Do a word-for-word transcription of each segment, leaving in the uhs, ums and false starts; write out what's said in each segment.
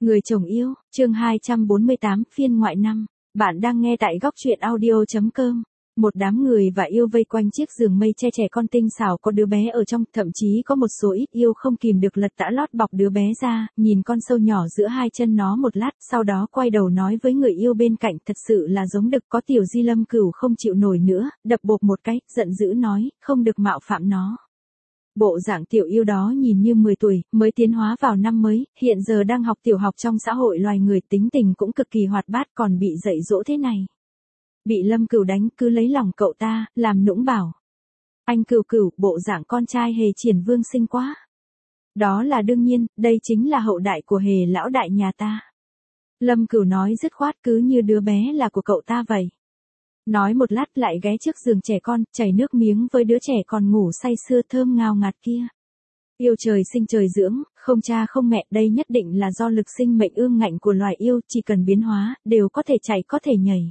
Người chồng yêu, chương hai trăm bốn mươi tám, phiên ngoại năm. Bạn đang nghe tại góc truyện audio chấm com. Một đám người và yêu vây quanh chiếc giường mây che trẻ con tinh xảo có đứa bé ở trong, thậm chí có một số ít yêu không kìm được lật tã lót bọc đứa bé ra, nhìn con sâu nhỏ giữa hai chân nó một lát, sau đó quay đầu nói với người yêu bên cạnh, thật sự là giống đực. Có tiểu Di Lâm Cửu không chịu nổi nữa, đập bộp một cái, giận dữ nói, không được mạo phạm nó. Bộ dạng tiểu yêu đó nhìn như mười tuổi, mới tiến hóa vào năm mới, hiện giờ đang học tiểu học trong xã hội loài người, tính tình cũng cực kỳ hoạt bát, còn bị dạy dỗ thế này. Bị Lâm Cửu đánh, cứ lấy lòng cậu ta, làm nũng bảo. Anh Cửu Cửu, bộ dạng con trai Hề Triển Vương xinh quá. Đó là đương nhiên, đây chính là hậu đại của Hề lão đại nhà ta. Lâm Cửu nói dứt khoát, cứ như đứa bé là của cậu ta vậy. Nói một lát lại ghé trước giường trẻ con, chảy nước miếng với đứa trẻ còn ngủ say sưa thơm ngào ngạt kia. Yêu trời sinh trời dưỡng, không cha không mẹ, đây nhất định là do lực sinh mệnh ương ngạnh của loài yêu, chỉ cần biến hóa, đều có thể chạy có thể nhảy.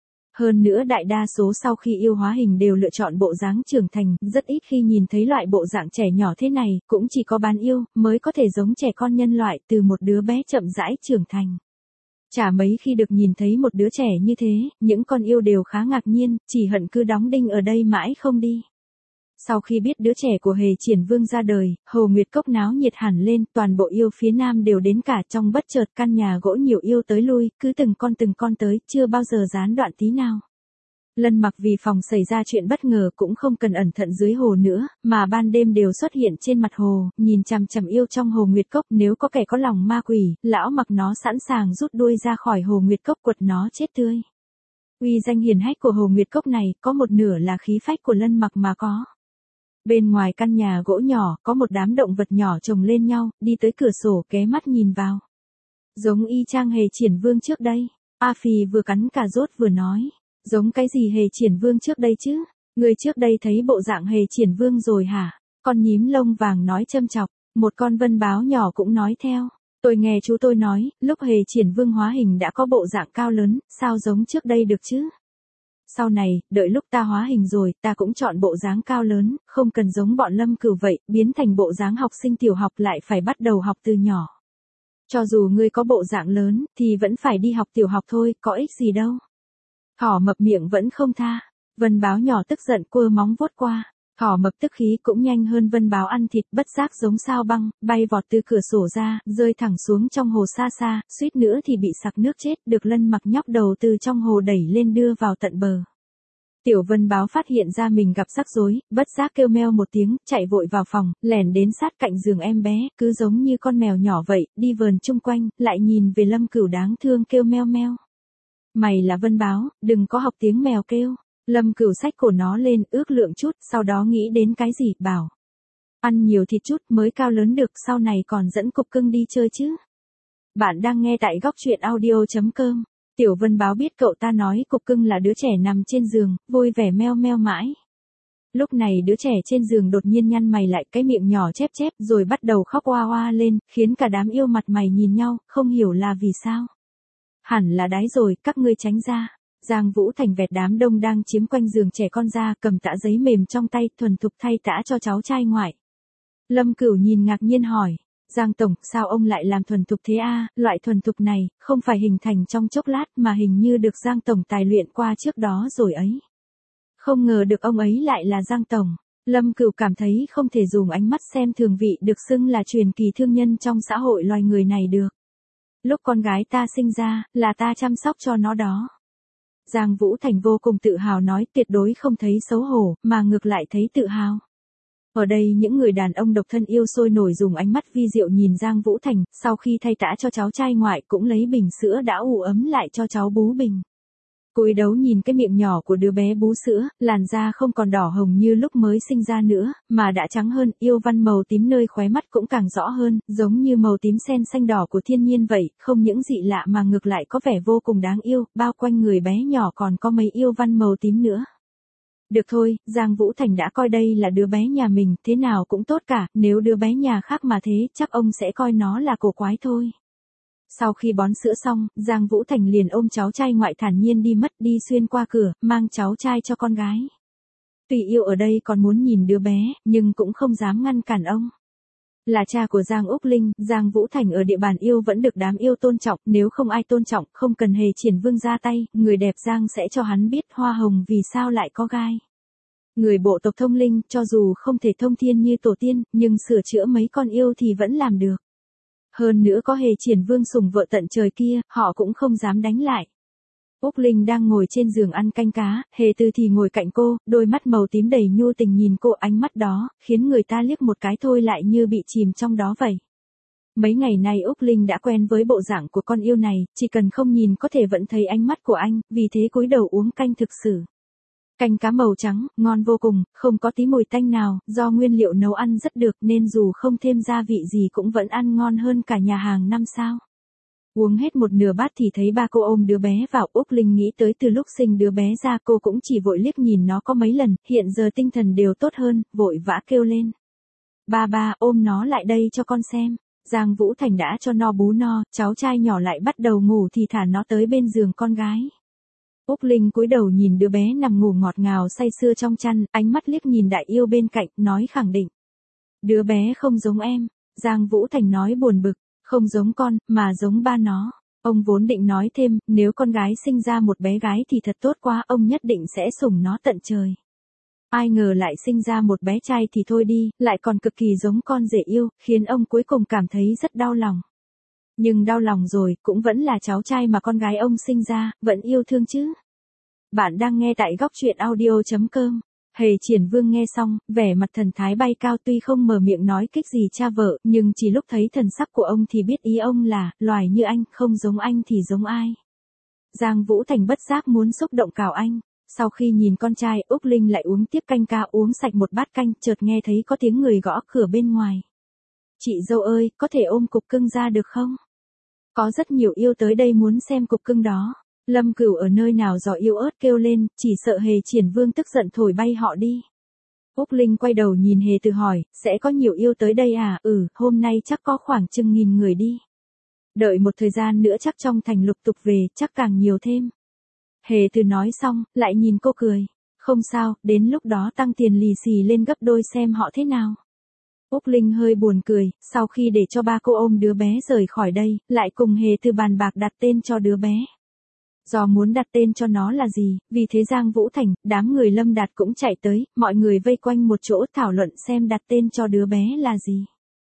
Hơn nữa đại đa số sau khi yêu hóa hình đều lựa chọn bộ dáng trưởng thành, rất ít khi nhìn thấy loại bộ dạng trẻ nhỏ thế này, cũng chỉ có bán yêu, mới có thể giống trẻ con nhân loại, từ một đứa bé chậm rãi trưởng thành. Chả mấy khi được nhìn thấy một đứa trẻ như thế, những con yêu đều khá ngạc nhiên, chỉ hận cứ đóng đinh ở đây mãi không đi. Sau khi biết đứa trẻ của Hề Triển Vương ra đời, Hồ Nguyệt Cốc náo nhiệt hẳn lên, toàn bộ yêu phía nam đều đến cả, trong bất chợt căn nhà gỗ nhiều yêu tới lui, cứ từng con từng con tới, chưa bao giờ gián đoạn tí nào. Lân Mặc vì phòng xảy ra chuyện bất ngờ cũng không cần ẩn thận dưới hồ nữa, mà ban đêm đều xuất hiện trên mặt hồ, nhìn chằm chằm yêu trong Hồ Nguyệt Cốc, nếu có kẻ có lòng ma quỷ, lão Mặc nó sẵn sàng rút đuôi ra khỏi Hồ Nguyệt Cốc quật nó chết tươi. Uy danh hiển hách của Hồ Nguyệt Cốc này, có một nửa là khí phách của Lân Mặc mà có. Bên ngoài căn nhà gỗ nhỏ, có một đám động vật nhỏ chồng lên nhau, đi tới cửa sổ ghé mắt nhìn vào. Giống y chang Hề Triển Vương trước đây. A Phì vừa cắn cà rốt vừa nói. Giống cái gì Hề Triển Vương trước đây chứ? Người trước đây thấy bộ dạng Hề Triển Vương rồi hả? Con nhím lông vàng nói châm chọc. Một con vân báo nhỏ cũng nói theo. Tôi nghe chú tôi nói, lúc Hề Triển Vương hóa hình đã có bộ dạng cao lớn, sao giống trước đây được chứ? Sau này, đợi lúc ta hóa hình rồi, ta cũng chọn bộ dáng cao lớn, không cần giống bọn Lâm Cửu vậy, biến thành bộ dáng học sinh tiểu học lại phải bắt đầu học từ nhỏ. Cho dù ngươi có bộ dạng lớn, thì vẫn phải đi học tiểu học thôi, có ích gì đâu. Thỏ Mập miệng vẫn không tha. Vân báo nhỏ tức giận quơ móng vuốt qua. Thỏ Mập tức khí cũng nhanh hơn Vân báo ăn thịt, bất giác giống sao băng, bay vọt từ cửa sổ ra, rơi thẳng xuống trong hồ xa xa, suýt nữa thì bị sặc nước chết, được Lân Mặc nhóc đầu từ trong hồ đẩy lên đưa vào tận bờ. Tiểu Vân báo phát hiện ra mình gặp rắc rối, bất giác kêu meo một tiếng, chạy vội vào phòng, lẻn đến sát cạnh giường em bé, cứ giống như con mèo nhỏ vậy, đi vờn chung quanh, lại nhìn về Lâm Cửu đáng thương kêu meo meo. Mày là Vân báo, đừng có học tiếng mèo kêu. Lâm Cửu xách cổ nó lên, ước lượng chút, sau đó nghĩ đến cái gì, bảo. Ăn nhiều thịt chút mới cao lớn được, sau này còn dẫn cục cưng đi chơi chứ. Bạn đang nghe tại góc truyện audio chấm com. Tiểu Vân báo biết cậu ta nói cục cưng là đứa trẻ nằm trên giường, vui vẻ meo meo mãi. Lúc này đứa trẻ trên giường đột nhiên nhăn mày lại, cái miệng nhỏ chép chép, rồi bắt đầu khóc oa oa lên, khiến cả đám yêu mặt mày nhìn nhau, không hiểu là vì sao. Hẳn là đái rồi, các ngươi tránh ra. Giang Vũ Thành vẹt đám đông đang chiếm quanh giường trẻ con ra, cầm tã giấy mềm trong tay, thuần thục thay tã cho cháu trai ngoại. Lâm Cửu nhìn ngạc nhiên hỏi, Giang Tổng, sao ông lại làm thuần thục thế a? Loại thuần thục này, không phải hình thành trong chốc lát mà hình như được Giang Tổng tài luyện qua trước đó rồi ấy. Không ngờ được ông ấy lại là Giang Tổng. Lâm Cửu cảm thấy không thể dùng ánh mắt xem thường vị được xưng là truyền kỳ thương nhân trong xã hội loài người này được. Lúc con gái ta sinh ra, là ta chăm sóc cho nó đó. Giang Vũ Thành vô cùng tự hào nói, tuyệt đối không thấy xấu hổ, mà ngược lại thấy tự hào. Ở đây những người đàn ông độc thân yêu sôi nổi dùng ánh mắt vi diệu nhìn Giang Vũ Thành, sau khi thay tã cho cháu trai ngoại cũng lấy bình sữa đã ủ ấm lại cho cháu bú bình. Cúi đấu nhìn cái miệng nhỏ của đứa bé bú sữa, làn da không còn đỏ hồng như lúc mới sinh ra nữa, mà đã trắng hơn, yêu văn màu tím nơi khóe mắt cũng càng rõ hơn, giống như màu tím sen xanh đỏ của thiên nhiên vậy, không những dị lạ mà ngược lại có vẻ vô cùng đáng yêu, bao quanh người bé nhỏ còn có mấy yêu văn màu tím nữa. Được thôi, Giang Vũ Thành đã coi đây là đứa bé nhà mình, thế nào cũng tốt cả, nếu đứa bé nhà khác mà thế, chắc ông sẽ coi nó là cổ quái thôi. Sau khi bón sữa xong, Giang Vũ Thành liền ôm cháu trai ngoại thản nhiên đi mất, đi xuyên qua cửa, mang cháu trai cho con gái. Tùy yêu ở đây còn muốn nhìn đứa bé, nhưng cũng không dám ngăn cản ông. Là cha của Giang Úc Linh, Giang Vũ Thành ở địa bàn yêu vẫn được đám yêu tôn trọng, nếu không ai tôn trọng, không cần Hề Triển Vương ra tay, người đẹp Giang sẽ cho hắn biết hoa hồng vì sao lại có gai. Người bộ tộc thông linh, cho dù không thể thông thiên như tổ tiên, nhưng sửa chữa mấy con yêu thì vẫn làm được. Hơn nữa có Hề Triển Vương sủng vợ tận trời kia, họ cũng không dám đánh lại. Úc Linh đang ngồi trên giường ăn canh cá, Hề Từ thì ngồi cạnh cô, đôi mắt màu tím đầy nhu tình nhìn cô, ánh mắt đó, khiến người ta liếc một cái thôi lại như bị chìm trong đó vậy. Mấy ngày nay Úc Linh đã quen với bộ dạng của con yêu này, chỉ cần không nhìn có thể vẫn thấy ánh mắt của anh, vì thế cúi đầu uống canh thực sự. Canh cá màu trắng, ngon vô cùng, không có tí mùi tanh nào, do nguyên liệu nấu ăn rất được nên dù không thêm gia vị gì cũng vẫn ăn ngon hơn cả nhà hàng năm sao. Uống hết một nửa bát thì thấy ba cô ôm đứa bé vào, Úc Linh nghĩ tới từ lúc sinh đứa bé ra cô cũng chỉ vội liếc nhìn nó có mấy lần, hiện giờ tinh thần đều tốt hơn, vội vã kêu lên. Ba ba, ôm nó lại đây cho con xem. Giang Vũ Thành đã cho no bú no, cháu trai nhỏ lại bắt đầu ngủ thì thả nó tới bên giường con gái. Úc Linh cúi đầu nhìn đứa bé nằm ngủ ngọt ngào say sưa trong chăn, ánh mắt liếc nhìn đại yêu bên cạnh, nói khẳng định. Đứa bé không giống em, Giang Vũ Thành nói buồn bực, không giống con, mà giống ba nó. Ông vốn định nói thêm, nếu con gái sinh ra một bé gái thì thật tốt quá, ông nhất định sẽ sủng nó tận trời. Ai ngờ lại sinh ra một bé trai thì thôi đi, lại còn cực kỳ giống con rể yêu, khiến ông cuối cùng cảm thấy rất đau lòng. Nhưng đau lòng rồi, cũng vẫn là cháu trai mà con gái ông sinh ra, vẫn yêu thương chứ. Bạn đang nghe tại góc truyện audio chấm com. Hề Triển Vương nghe xong, vẻ mặt thần thái bay cao, tuy không mở miệng nói kích gì cha vợ, nhưng chỉ lúc thấy thần sắc của ông thì biết ý ông là, loài như anh, không giống anh thì giống ai. Giang Vũ Thành bất giác muốn xúc động cào anh. Sau khi nhìn con trai, Úc Linh lại uống tiếp canh cá, uống sạch một bát canh, chợt nghe thấy có tiếng người gõ cửa bên ngoài. Chị dâu ơi, có thể ôm cục cưng ra được không? Có rất nhiều yêu tới đây muốn xem cục cưng đó. Lâm Cửu ở nơi nào dò yêu ớt kêu lên, chỉ sợ Hề Triển Vương tức giận thổi bay họ đi. Úc Linh quay đầu nhìn Hề Từ hỏi, sẽ có nhiều yêu tới đây à? Ừ, hôm nay chắc có khoảng chừng nghìn người đi. Đợi một thời gian nữa chắc trong thành lục tục về, chắc càng nhiều thêm. Hề Từ nói xong, lại nhìn cô cười. Không sao, đến lúc đó tăng tiền lì xì lên gấp đôi xem họ thế nào. Úc Linh hơi buồn cười, sau khi để cho ba cô ôm đứa bé rời khỏi đây, lại cùng Hề Từ bàn bạc đặt tên cho đứa bé. Do muốn đặt tên cho nó là gì, vì thế Giang Vũ Thành, đám người Lâm Đạt cũng chạy tới, mọi người vây quanh một chỗ thảo luận xem đặt tên cho đứa bé là gì.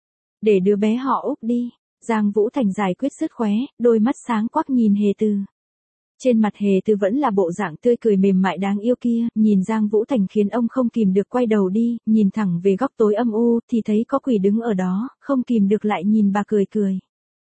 Để đứa bé họ Úc đi, Giang Vũ Thành giải quyết sứt khóe, đôi mắt sáng quắc nhìn Hề Từ. Trên mặt Hề Từ vẫn là bộ dạng tươi cười mềm mại đáng yêu kia, nhìn Giang Vũ Thành khiến ông không kìm được quay đầu đi, nhìn thẳng về góc tối âm u, thì thấy có quỷ đứng ở đó, không kìm được lại nhìn bà cười cười.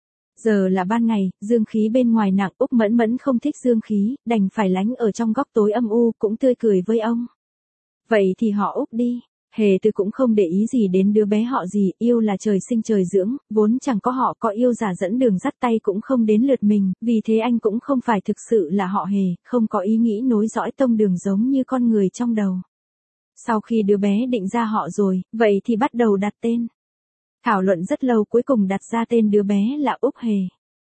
Giờ là ban ngày, dương khí bên ngoài nặng, Úc Mẫn Mẫn không thích dương khí, đành phải lánh ở trong góc tối âm u, cũng tươi cười với ông. Vậy thì họ Úc đi. Hề Từ cũng không để ý gì đến đứa bé họ gì, yêu là trời sinh trời dưỡng, vốn chẳng có họ, có yêu giả dẫn đường dắt tay cũng không đến lượt mình, vì thế anh cũng không phải thực sự là họ Hề, không có ý nghĩ nối dõi tông đường giống như con người trong đầu. Sau khi đứa bé định ra họ rồi, vậy thì bắt đầu đặt tên. Thảo luận rất lâu cuối cùng đặt ra tên đứa bé là Úc Hề.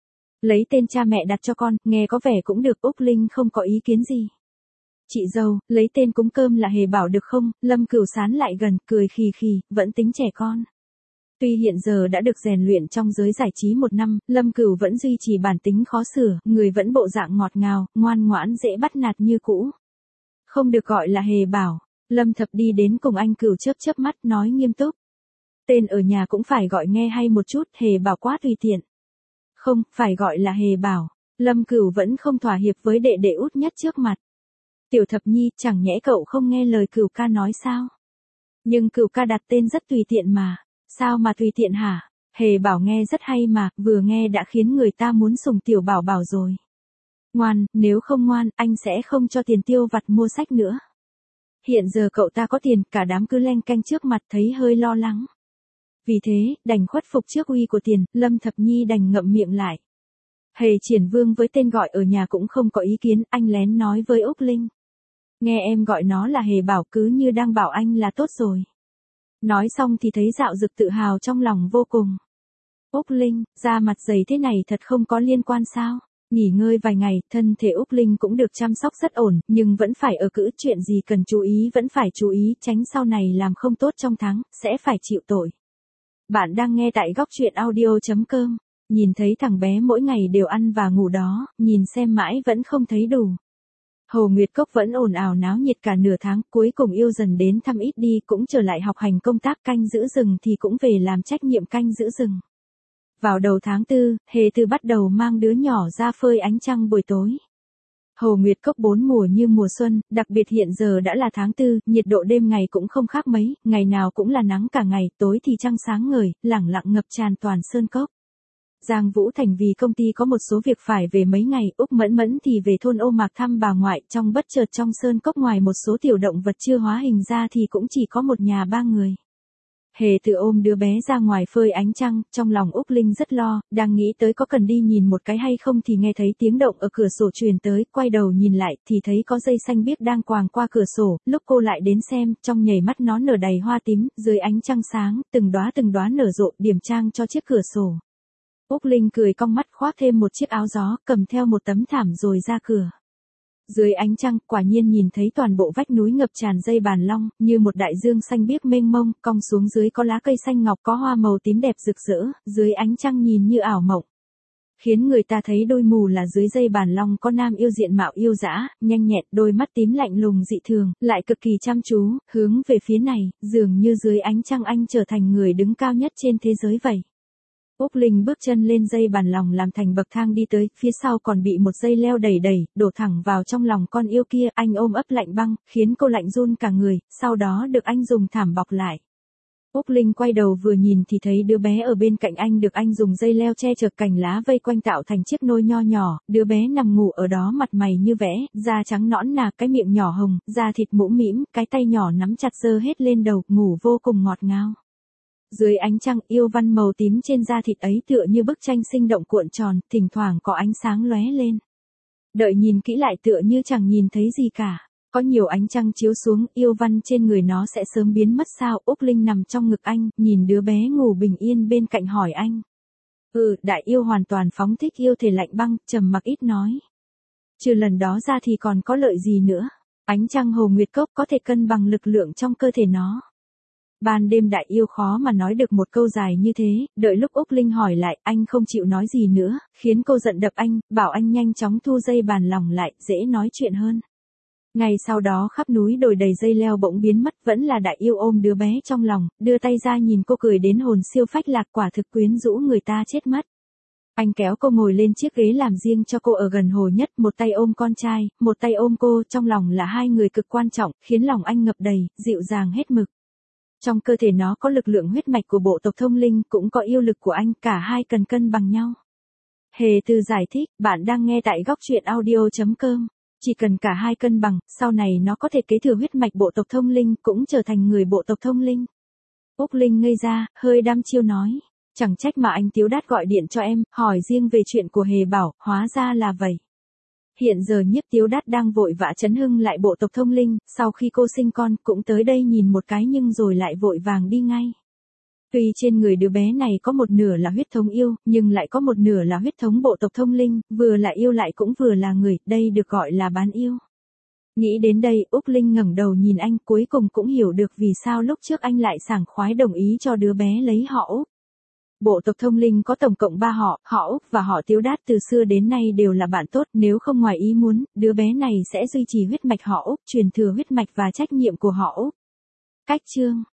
Lấy tên cha mẹ đặt cho con, nghe có vẻ cũng được, Úc Linh không có ý kiến gì. Chị dâu, lấy tên cúng cơm là Hề Bảo được không? Lâm Cửu sán lại gần, cười khì khì, vẫn tính trẻ con. Tuy hiện giờ đã được rèn luyện trong giới giải trí một năm, Lâm Cửu vẫn duy trì bản tính khó sửa, người vẫn bộ dạng ngọt ngào, ngoan ngoãn dễ bắt nạt như cũ. Không được gọi là Hề Bảo. Lâm Thập đi đến cùng anh Cửu chớp chớp mắt nói nghiêm túc. Tên ở nhà cũng phải gọi nghe hay một chút, Hề Bảo quá tùy tiện. Không, phải gọi là Hề Bảo. Lâm Cửu vẫn không thỏa hiệp với đệ đệ út nhất trước mặt. Tiểu Thập Nhi, chẳng nhẽ cậu không nghe lời Cửu ca nói sao? Nhưng Cửu ca đặt tên rất tùy tiện mà. Sao mà tùy tiện hả? Hề Bảo nghe rất hay mà, vừa nghe đã khiến người ta muốn sủng Tiểu Bảo Bảo rồi. Ngoan, nếu không ngoan, anh sẽ không cho tiền tiêu vặt mua sách nữa. Hiện giờ cậu ta có tiền, cả đám cứ leng canh trước mặt thấy hơi lo lắng. Vì thế, đành khuất phục trước uy của tiền, Lâm Thập Nhi đành ngậm miệng lại. Hề Triển Vương với tên gọi ở nhà cũng không có ý kiến, anh lén nói với Úc Linh. Nghe em gọi nó là Hề Bảo cứ như đang bảo anh là tốt rồi. Nói xong thì thấy Dạo Dực tự hào trong lòng vô cùng. Úc Linh, da mặt dày thế này thật không có liên quan sao? Nghỉ ngơi vài ngày, thân thể Úc Linh cũng được chăm sóc rất ổn, nhưng vẫn phải ở cữ, chuyện gì cần chú ý vẫn phải chú ý, tránh sau này làm không tốt trong tháng, sẽ phải chịu tội. Bạn đang nghe tại góc chuyện audio chấm com. Nhìn thấy thằng bé mỗi ngày đều ăn và ngủ đó, nhìn xem mãi vẫn không thấy đủ. Hồ Nguyệt Cốc vẫn ồn ào náo nhiệt cả nửa tháng, cuối cùng yêu dần đến thăm ít đi cũng trở lại học hành công tác canh giữ rừng thì cũng về làm trách nhiệm canh giữ rừng. Vào đầu tháng tư, Hề Từ bắt đầu mang đứa nhỏ ra phơi ánh trăng buổi tối. Hồ Nguyệt Cốc bốn mùa như mùa xuân, đặc biệt hiện giờ đã là tháng tư, nhiệt độ đêm ngày cũng không khác mấy, ngày nào cũng là nắng cả ngày, tối thì trăng sáng ngời, lẳng lặng ngập tràn toàn sơn cốc. Giang Vũ Thành vì công ty có một số việc phải về mấy ngày, Úc Mẫn Mẫn thì về thôn Ô Mạc thăm bà ngoại, trong bất chợt trong sơn cốc ngoài một số tiểu động vật chưa hóa hình ra thì cũng chỉ có một nhà ba người. Hề Từ ôm đứa bé ra ngoài phơi ánh trăng, trong lòng Úc Linh rất lo, đang nghĩ tới có cần đi nhìn một cái hay không thì nghe thấy tiếng động ở cửa sổ truyền tới, quay đầu nhìn lại thì thấy có dây xanh biếc đang quàng qua cửa sổ, lúc cô lại đến xem, trong nhảy mắt nó nở đầy hoa tím, dưới ánh trăng sáng, từng đóa từng đóa nở rộ, điểm trang cho chiếc cửa sổ. Úc Linh cười cong mắt khoác thêm một chiếc áo gió, cầm theo một tấm thảm rồi ra cửa. Dưới ánh trăng, quả nhiên nhìn thấy toàn bộ vách núi ngập tràn dây bàn long, như một đại dương xanh biếc mênh mông, cong xuống dưới có lá cây xanh ngọc có hoa màu tím đẹp rực rỡ, dưới ánh trăng nhìn như ảo mộng. Khiến người ta thấy đôi mù là dưới dây bàn long có nam yêu diện mạo yêu dã, nhanh nhẹn, đôi mắt tím lạnh lùng dị thường, lại cực kỳ chăm chú, hướng về phía này, dường như dưới ánh trăng anh trở thành người đứng cao nhất trên thế giới vậy. Úc Linh bước chân lên dây bàn lòng làm thành bậc thang đi tới, phía sau còn bị một dây leo đẩy đẩy, đổ thẳng vào trong lòng con yêu kia, anh ôm ấp lạnh băng, khiến cô lạnh run cả người, sau đó được anh dùng thảm bọc lại. Úc Linh quay đầu vừa nhìn thì thấy đứa bé ở bên cạnh anh được anh dùng dây leo che chở cành lá vây quanh tạo thành chiếc nôi nho nhỏ, đứa bé nằm ngủ ở đó mặt mày như vẽ, da trắng nõn nà, cái miệng nhỏ hồng, da thịt mũm mĩm, cái tay nhỏ nắm chặt giơ hết lên đầu, ngủ vô cùng ngọt ngào. Dưới ánh trăng, yêu văn màu tím trên da thịt ấy tựa như bức tranh sinh động cuộn tròn, thỉnh thoảng có ánh sáng lóe lên. Đợi nhìn kỹ lại tựa như chẳng nhìn thấy gì cả. Có nhiều ánh trăng chiếu xuống, yêu văn trên người nó sẽ sớm biến mất sao? Úc Linh nằm trong ngực anh, nhìn đứa bé ngủ bình yên bên cạnh hỏi anh. Ừ, đại yêu hoàn toàn phóng thích yêu thể lạnh băng, trầm mặc ít nói. Trừ lần đó ra thì còn có lợi gì nữa? Ánh trăng Hồ Nguyệt Cốc có thể cân bằng lực lượng trong cơ thể nó. Ban đêm đại yêu khó mà nói được một câu dài như thế, đợi lúc Úc Linh hỏi lại, anh không chịu nói gì nữa, khiến cô giận đập anh, bảo anh nhanh chóng thu dây bàn lòng lại, dễ nói chuyện hơn. Ngày sau đó khắp núi đồi đầy dây leo bỗng biến mất, vẫn là đại yêu ôm đứa bé trong lòng, đưa tay ra nhìn cô cười đến hồn siêu phách lạc, quả thực quyến rũ người ta chết mất. Anh kéo cô ngồi lên chiếc ghế làm riêng cho cô ở gần hồ nhất, một tay ôm con trai, một tay ôm cô, trong lòng là hai người cực quan trọng, khiến lòng anh ngập đầy, dịu dàng hết mực. Trong cơ thể nó có lực lượng huyết mạch của bộ tộc thông linh, cũng có yêu lực của anh, cả hai cần cân bằng nhau. Hề Từ giải thích, bạn đang nghe tại góc chuyện audio chấm com. Chỉ cần cả hai cân bằng, sau này nó có thể kế thừa huyết mạch bộ tộc thông linh, cũng trở thành người bộ tộc thông linh. Úc Linh ngây ra, hơi đăm chiêu nói. Chẳng trách mà anh Tiếu Đát gọi điện cho em, hỏi riêng về chuyện của Hề Bảo, hóa ra là vậy. Hiện giờ Nhiếp Tiếu Đát đang vội vã trấn hưng lại bộ tộc thông linh, sau khi cô sinh con cũng tới đây nhìn một cái nhưng rồi lại vội vàng đi ngay. Tuy trên người đứa bé này có một nửa là huyết thống yêu, nhưng lại có một nửa là huyết thống bộ tộc thông linh, vừa là yêu lại cũng vừa là người, đây được gọi là bán yêu. Nghĩ đến đây, Úc Linh ngẩng đầu nhìn anh, cuối cùng cũng hiểu được vì sao lúc trước anh lại sảng khoái đồng ý cho đứa bé lấy họ Úc. Bộ tộc thông linh có tổng cộng ba họ, họ Úc và họ Tiếu Đát từ xưa đến nay đều là bạn tốt, nếu không ngoài ý muốn, đứa bé này sẽ duy trì huyết mạch họ Úc, truyền thừa huyết mạch và trách nhiệm của họ Úc. Cách chương